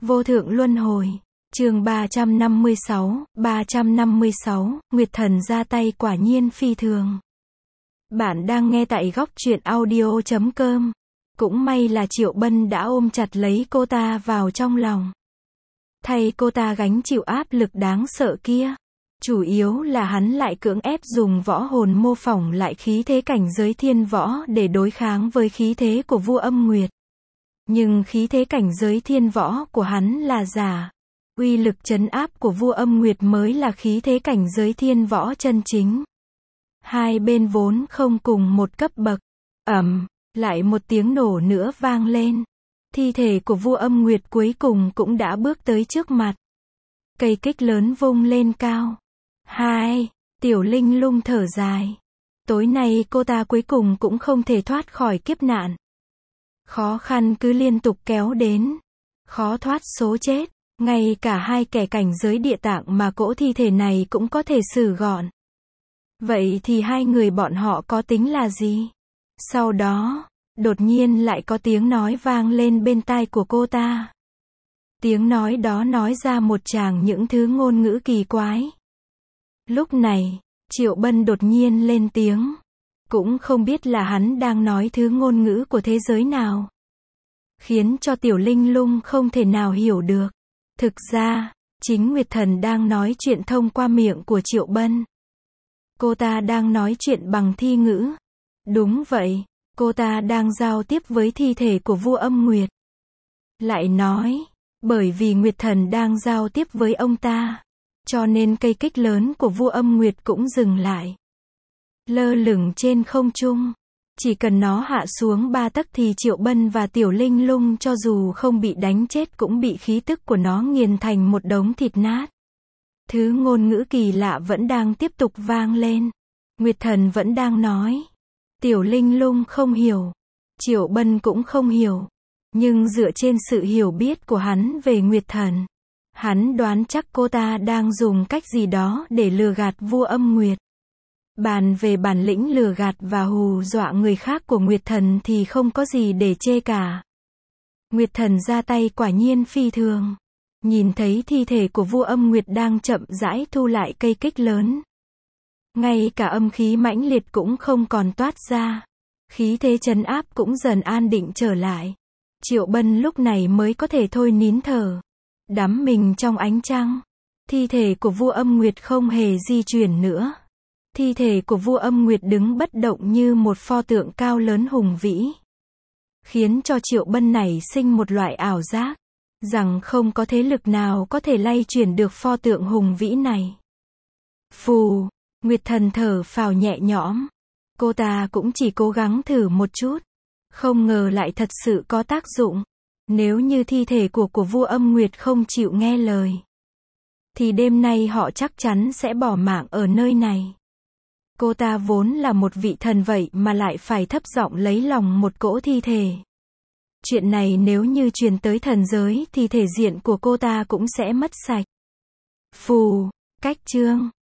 Vô thượng luân hồi. Chương 356, Nguyệt thần ra tay quả nhiên phi thường. Bạn đang nghe tại góc truyện audio.com. Cũng may là Triệu Bân đã ôm chặt lấy cô ta vào trong lòng. Thay cô ta gánh chịu áp lực đáng sợ kia. Chủ yếu là hắn lại cưỡng ép dùng võ hồn mô phỏng lại khí thế cảnh giới thiên võ để đối kháng với khí thế của vua âm nguyệt. Nhưng khí thế cảnh giới thiên võ của hắn là giả. Uy lực trấn áp của vua âm nguyệt mới là khí thế cảnh giới thiên võ chân chính. Hai bên vốn không cùng một cấp bậc. Lại một tiếng nổ nữa vang lên. Thi thể của vua âm nguyệt cuối cùng cũng đã bước tới trước mặt. Cây kích lớn vung lên cao. Tiểu Linh Lung thở dài. Tối nay cô ta cuối cùng cũng không thể thoát khỏi kiếp nạn. Khó khăn cứ liên tục kéo đến. Khó thoát số chết. Ngay cả hai kẻ cảnh giới địa tạng mà cỗ thi thể này cũng có thể xử gọn. Vậy thì hai người bọn họ có tính là gì? Sau đó, đột nhiên lại có tiếng nói vang lên bên tai của cô ta. Tiếng nói đó nói ra một tràng những thứ ngôn ngữ kỳ quái. Lúc này, Triệu Bân đột nhiên lên tiếng. Cũng không biết là hắn đang nói thứ ngôn ngữ của thế giới nào. Khiến cho Tiểu Linh Lung không thể nào hiểu được. Thực ra, chính Nguyệt Thần đang nói chuyện thông qua miệng của Triệu Bân. Cô ta đang nói chuyện bằng thi ngữ. Đúng vậy, cô ta đang giao tiếp với thi thể của vua âm nguyệt. Lại nói, bởi vì Nguyệt Thần đang giao tiếp với ông ta, cho nên cây kích lớn của vua âm nguyệt cũng dừng lại. Lơ lửng trên không trung. Chỉ cần nó hạ xuống 3 tấc thì Triệu Bân và Tiểu Linh Lung cho dù không bị đánh chết cũng bị khí tức của nó nghiền thành một đống thịt nát. Thứ ngôn ngữ kỳ lạ vẫn đang tiếp tục vang lên. Nguyệt Thần vẫn đang nói. Tiểu Linh Lung không hiểu. Triệu Bân cũng không hiểu. Nhưng dựa trên sự hiểu biết của hắn về Nguyệt Thần, hắn đoán chắc cô ta đang dùng cách gì đó để lừa gạt vua âm nguyệt. Bàn về bản lĩnh lừa gạt và hù dọa người khác của Nguyệt Thần thì không có gì để chê cả. Nguyệt Thần ra tay quả nhiên phi thường. Nhìn thấy thi thể của vua âm nguyệt đang chậm rãi thu lại cây kích lớn. Ngay cả âm khí mãnh liệt cũng không còn toát ra. Khí thế trấn áp cũng dần an định trở lại. Triệu Bân lúc này mới có thể thôi nín thở. Đắm mình trong ánh trăng. Thi thể của vua âm nguyệt không hề di chuyển nữa. Thi thể của vua âm nguyệt đứng bất động như một pho tượng cao lớn hùng vĩ. Khiến cho Triệu Bân nảy sinh một loại ảo giác. Rằng không có thế lực nào có thể lay chuyển được pho tượng hùng vĩ này. Phù, Nguyệt Thần thở phào nhẹ nhõm. Cô ta cũng chỉ cố gắng thử một chút. Không ngờ lại thật sự có tác dụng. Nếu như thi thể của vua âm nguyệt không chịu nghe lời, thì đêm nay họ chắc chắn sẽ bỏ mạng ở nơi này. Cô ta vốn là một vị thần vậy mà lại phải thấp giọng lấy lòng một cỗ thi thể. Chuyện này nếu như truyền tới thần giới thì thể diện của cô ta cũng sẽ mất sạch. Phù, cách chương.